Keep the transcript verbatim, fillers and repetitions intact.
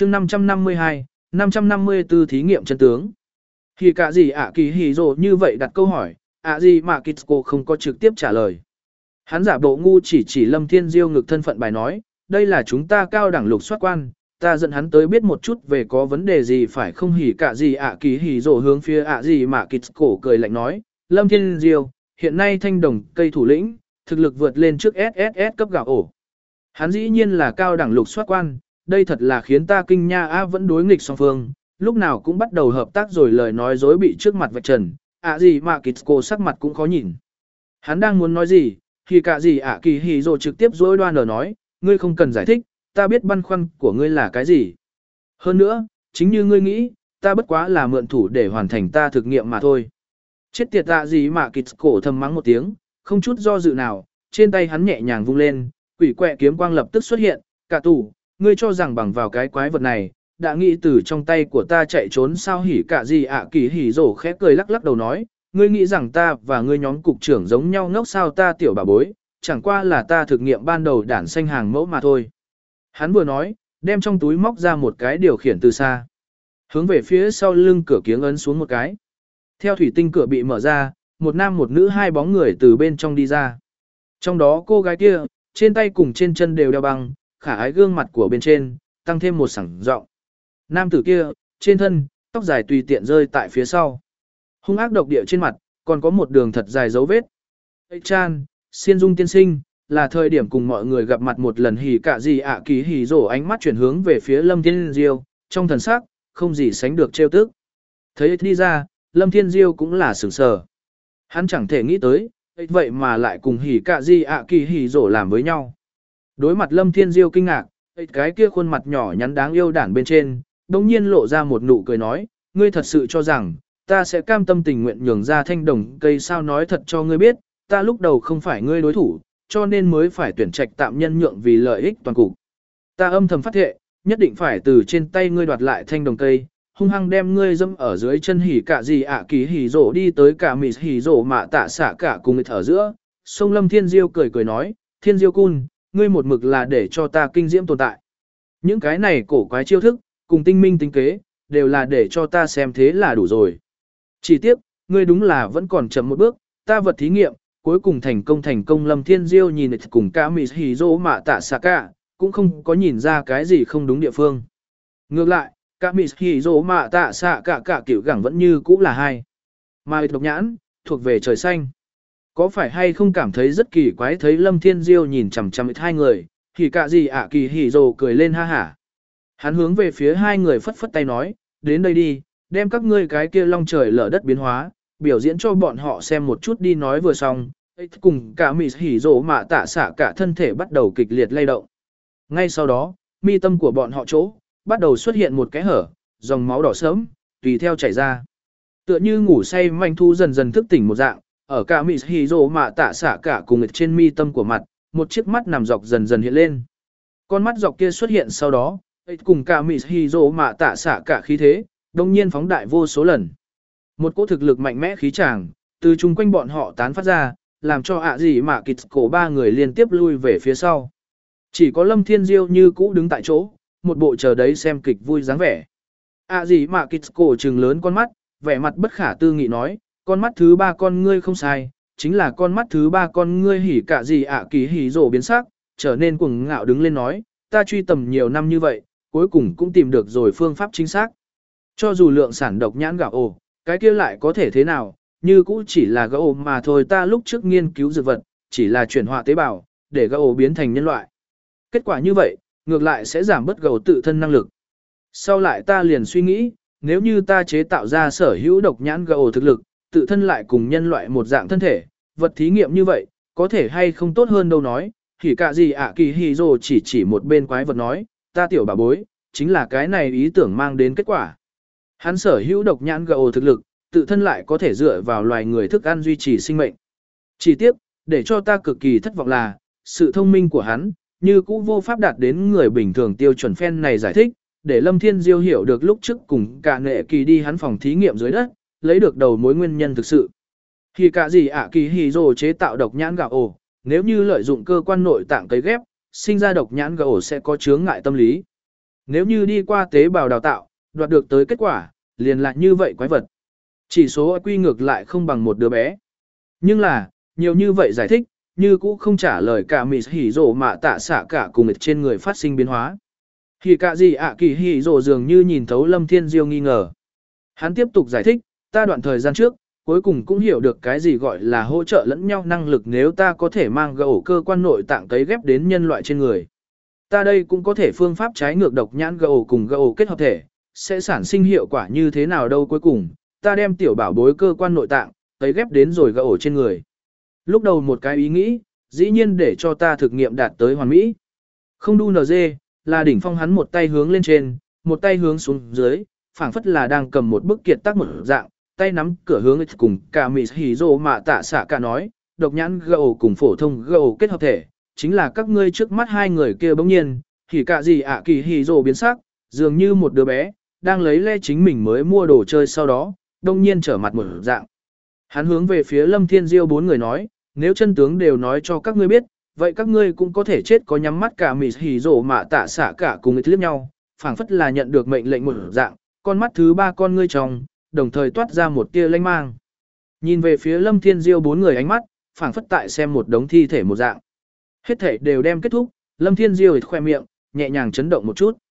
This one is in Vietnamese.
chương năm trăm năm mươi hai, năm trăm năm mươi tư thí nghiệm chân tướng. Thì cả gì ạ kỳ hì rồ như vậy đặt câu hỏi, ạ gì mà Kitsko không có trực tiếp trả lời. Hắn giả bộ ngu chỉ chỉ Lâm Thiên Diêu ngực thân phận bài nói, đây là chúng ta cao đẳng lục soát quan, ta dẫn hắn tới biết một chút về có vấn đề gì phải không hỉ cả gì ạ kỳ hỉ rồ hướng phía ạ gì mà Kitsko cười lạnh nói, Lâm Thiên Diêu, hiện nay thanh đồng cây thủ lĩnh, thực lực vượt lên trước ét ét ét cấp gạo ổ. Hắn dĩ nhiên là cao đẳng lục soát quan, đây thật là khiến ta kinh nha a vẫn đối nghịch song phương, lúc nào cũng bắt đầu hợp tác rồi lời nói dối bị trước mặt vạch trần, ạ gì mà Kitsko sắc mặt cũng khó nhìn. Hắn đang muốn nói gì, thì cả gì ạ kỳ hì rồi trực tiếp dối đoan ở nói, ngươi không cần giải thích, ta biết băn khoăn của ngươi là cái gì. Hơn nữa, chính như ngươi nghĩ, ta bất quá là mượn thủ để hoàn thành ta thực nghiệm mà thôi. Chết tiệt ạ gì mà Kitsko thầm mắng một tiếng, không chút do dự nào, trên tay hắn nhẹ nhàng vung lên, quỷ quẹ kiếm quang lập tức xuất hiện, cả tủ, ngươi cho rằng bằng vào cái quái vật này, đã nghĩ từ trong tay của ta chạy trốn sao hỉ cả gì ạ kỳ hỉ rổ khẽ cười lắc lắc đầu nói, ngươi nghĩ rằng ta và ngươi nhóm cục trưởng giống nhau ngốc sao ta tiểu bà bối, chẳng qua là ta thực nghiệm ban đầu đản xanh hàng mẫu mà thôi. Hắn vừa nói, đem trong túi móc ra một cái điều khiển từ xa. Hướng về phía sau lưng cửa kiếng ấn xuống một cái. Theo thủy tinh cửa bị mở ra, một nam một nữ hai bóng người từ bên trong đi ra. Trong đó cô gái kia, trên tay cùng trên chân đều đeo băng, khả ái gương mặt của bên trên, tăng thêm một sẳng giọng. Nam tử kia, trên thân, tóc dài tùy tiện rơi tại phía sau. Hung ác độc địa trên mặt, còn có một đường thật dài dấu vết. Ê Chan, Xiên Dung tiên sinh, là thời điểm cùng mọi người gặp mặt một lần hỉ cả gì ạ kỳ hỉ rổ ánh mắt chuyển hướng về phía Lâm Thiên Diêu, trong thần sắc, không gì sánh được trêu tức. Thấy đi ra, Lâm Thiên Diêu cũng là sửng sờ. Hắn chẳng thể nghĩ tới, vậy mà lại cùng hỉ cả gì ạ kỳ hỉ rổ làm với nhau. Đối mặt Lâm Thiên Diêu kinh ngạc, cái kia khuôn mặt nhỏ nhắn đáng yêu đản bên trên, đồng nhiên lộ ra một nụ cười nói, ngươi thật sự cho rằng, ta sẽ cam tâm tình nguyện nhường ra thanh đồng cây sao nói thật cho ngươi biết, ta lúc đầu không phải ngươi đối thủ, cho nên mới phải tuyển trạch tạm nhân nhượng vì lợi ích toàn cục. Ta âm thầm phát thệ, nhất định phải từ trên tay ngươi đoạt lại thanh đồng cây, hung hăng đem ngươi dâm ở dưới chân hỉ cả gì ạ kỳ hỉ rổ đi tới cả mịt hỉ rổ mạ tạ xả cả cùng nghịch ở giữa. Sông Lâm Thiên Diêu cười cười nói, Thiên Diêu cun, ngươi một mực là để cho ta kinh diễm tồn tại. Những cái này cổ quái chiêu thức, cùng tinh minh tính kế, đều là để cho ta xem thế là đủ rồi. Chỉ tiếc, ngươi đúng là vẫn còn chậm một bước, ta vật thí nghiệm, cuối cùng thành công thành công. Lâm Thiên Diêu nhìn cùng cả mịt hỉ rổ mạ tạ xả cả, cũng không có nhìn ra cái gì không đúng địa phương. Ngược lại, cả mịt hỉ rổ mạ tạ xạ cả cả kiểu gẳng vẫn như cũ là hai. Mà độc nhãn, thuộc về trời xanh. Có phải hay không cảm thấy rất kỳ quái thấy Lâm Thiên Diêu nhìn chằm chằm hai người, thì cả gì ạ kỳ hỉ rồ cười lên ha hả. Hắn hướng về phía hai người phất phất tay nói, đến đây đi, đem các ngươi cái kia long trời lở đất biến hóa, biểu diễn cho bọn họ xem một chút đi. Nói vừa xong, cùng cả mịt hỉ rồ mạ tạ xạ cả thân thể bắt đầu kịch liệt lay động. Ngay sau đó, mi tâm của bọn họ chỗ, bắt đầu xuất hiện một cái hở, dòng máu đỏ sớm, tùy theo chảy ra. Tựa như ngủ say manh thu dần dần thức tỉnh một dạng, ở cả mịt hỉ rồ mạ tạ xạ cả cùng trên mi tâm của mặt, một chiếc mắt nằm dọc dần dần hiện lên. Con mắt dọc kia xuất hiện sau đó, cùng cả mịt hỉ rồ mạ tạ xạ cả khí thế, đồng nhiên phóng đại vô số lần. Một cỗ thực lực mạnh mẽ khí tràng, từ chung quanh bọn họ tán phát ra, làm cho ạ gì mà kịch cổ ba người liên tiếp lui về phía sau. Chỉ có Lâm Thiên Diêu như cũ đứng tại chỗ, một bộ chờ đấy xem kịch vui dáng vẻ. ạ gì mà kịch cổ trừng lớn con mắt, vẻ mặt bất khả tư nghị nói, con mắt thứ ba con ngươi không sai, chính là con mắt thứ ba con ngươi hỉ cả gì ạ kỳ hỉ rổ biến sắc, trở nên cuồng ngạo đứng lên nói, ta truy tầm nhiều năm như vậy, cuối cùng cũng tìm được rồi phương pháp chính xác. Cho dù lượng sản độc nhãn gạo ồ, cái kia lại có thể thế nào, như cũ chỉ là gạo mà thôi. Ta lúc trước nghiên cứu dược vật, chỉ là chuyển hóa tế bào, để gạo biến thành nhân loại. Kết quả như vậy, ngược lại sẽ giảm bớt gạo tự thân năng lực. Sau lại ta liền suy nghĩ, nếu như ta chế tạo ra sở hữu độc nhãn gạo thực lực, tự thân lại cùng nhân loại một dạng thân thể, vật thí nghiệm như vậy, có thể hay không tốt hơn đâu. Nói, thì cả gì ạ kỳ hì rồ chỉ chỉ một bên quái vật nói, ta tiểu bà bối, chính là cái này ý tưởng mang đến kết quả. Hắn sở hữu độc nhãn gạo thực lực, tự thân lại có thể dựa vào loài người thức ăn duy trì sinh mệnh. Chỉ tiếc, để cho ta cực kỳ thất vọng là, sự thông minh của hắn, như cũ vô pháp đạt đến người bình thường tiêu chuẩn phen này giải thích, để Lâm Thiên Diêu hiểu được lúc trước cùng cả nghệ kỳ đi hắn phòng thí nghiệm dưới đất, lấy được đầu mối nguyên nhân thực sự. Khi cả gì ạ kỳ hì rồ chế tạo độc nhãn gạo ổ, nếu như lợi dụng cơ quan nội tạng cấy ghép, sinh ra độc nhãn gạo ổ sẽ có chướng ngại tâm lý. Nếu như đi qua tế bào đào tạo, đoạt được tới kết quả, liền lại như vậy quái vật. Chỉ số i kiu ngược lại không bằng một đứa bé. Nhưng là, nhiều như vậy giải thích, như cũ không trả lời cả mì hỉ rổ mạ tạ xạ cả cùng trên người phát sinh biến hóa. Hỉ cả gì ạ kỳ hỉ rổ dường như nhìn thấu Lâm Thiên Diêu nghi ngờ. Hắn tiếp tục giải thích, ta đoạn thời gian trước, cuối cùng cũng hiểu được cái gì gọi là hỗ trợ lẫn nhau năng lực nếu ta có thể mang gầu cơ quan nội tạng cấy ghép đến nhân loại trên người. Ta đây cũng có thể phương pháp trái ngược độc nhãn gầu cùng gầu kết hợp thể, sẽ sản sinh hiệu quả như thế nào đâu cuối cùng, ta đem tiểu bảo bối cơ quan nội tạng, cấy ghép đến rồi gầu trên người. Lúc đầu một cái ý nghĩ, dĩ nhiên để cho ta thực nghiệm đạt tới hoàn mỹ. Không đu nờ dê, là đỉnh phong hắn một tay hướng lên trên, một tay hướng xuống dưới, phảng phất là đang cầm một bức kiệt tác một dạng, tay nắm cửa hướng cùng cả mì hỉ rồ mạ tạ xạ cả nói, độc nhãn gầu cùng phổ thông gầu kết hợp thể, chính là các ngươi trước mắt hai người kia bỗng nhiên, thì cả gì ạ kỳ hỉ rồ biến sắc, dường như một đứa bé, đang lấy le chính mình mới mua đồ chơi sau đó, đông nhiên trở mặt một dạng. Hắn hướng về phía Lâm Thiên Diêu bốn người nói, nếu chân tướng đều nói cho các ngươi biết, vậy các ngươi cũng có thể chết có nhắm mắt cả mì hỉ rồ mạ tạ xạ cả cùng liếc nhau, phảng phất là nhận được mệnh lệnh một dạng, con mắt thứ ba con ngươi trong, đồng thời toát ra một tia lanh mang. Nhìn về phía Lâm Thiên Diêu bốn người ánh mắt, phảng phất tại xem một đống thi thể một dạng. Hết thể đều đem kết thúc, Lâm Thiên Diêu khoe miệng, nhẹ nhàng chấn động một chút.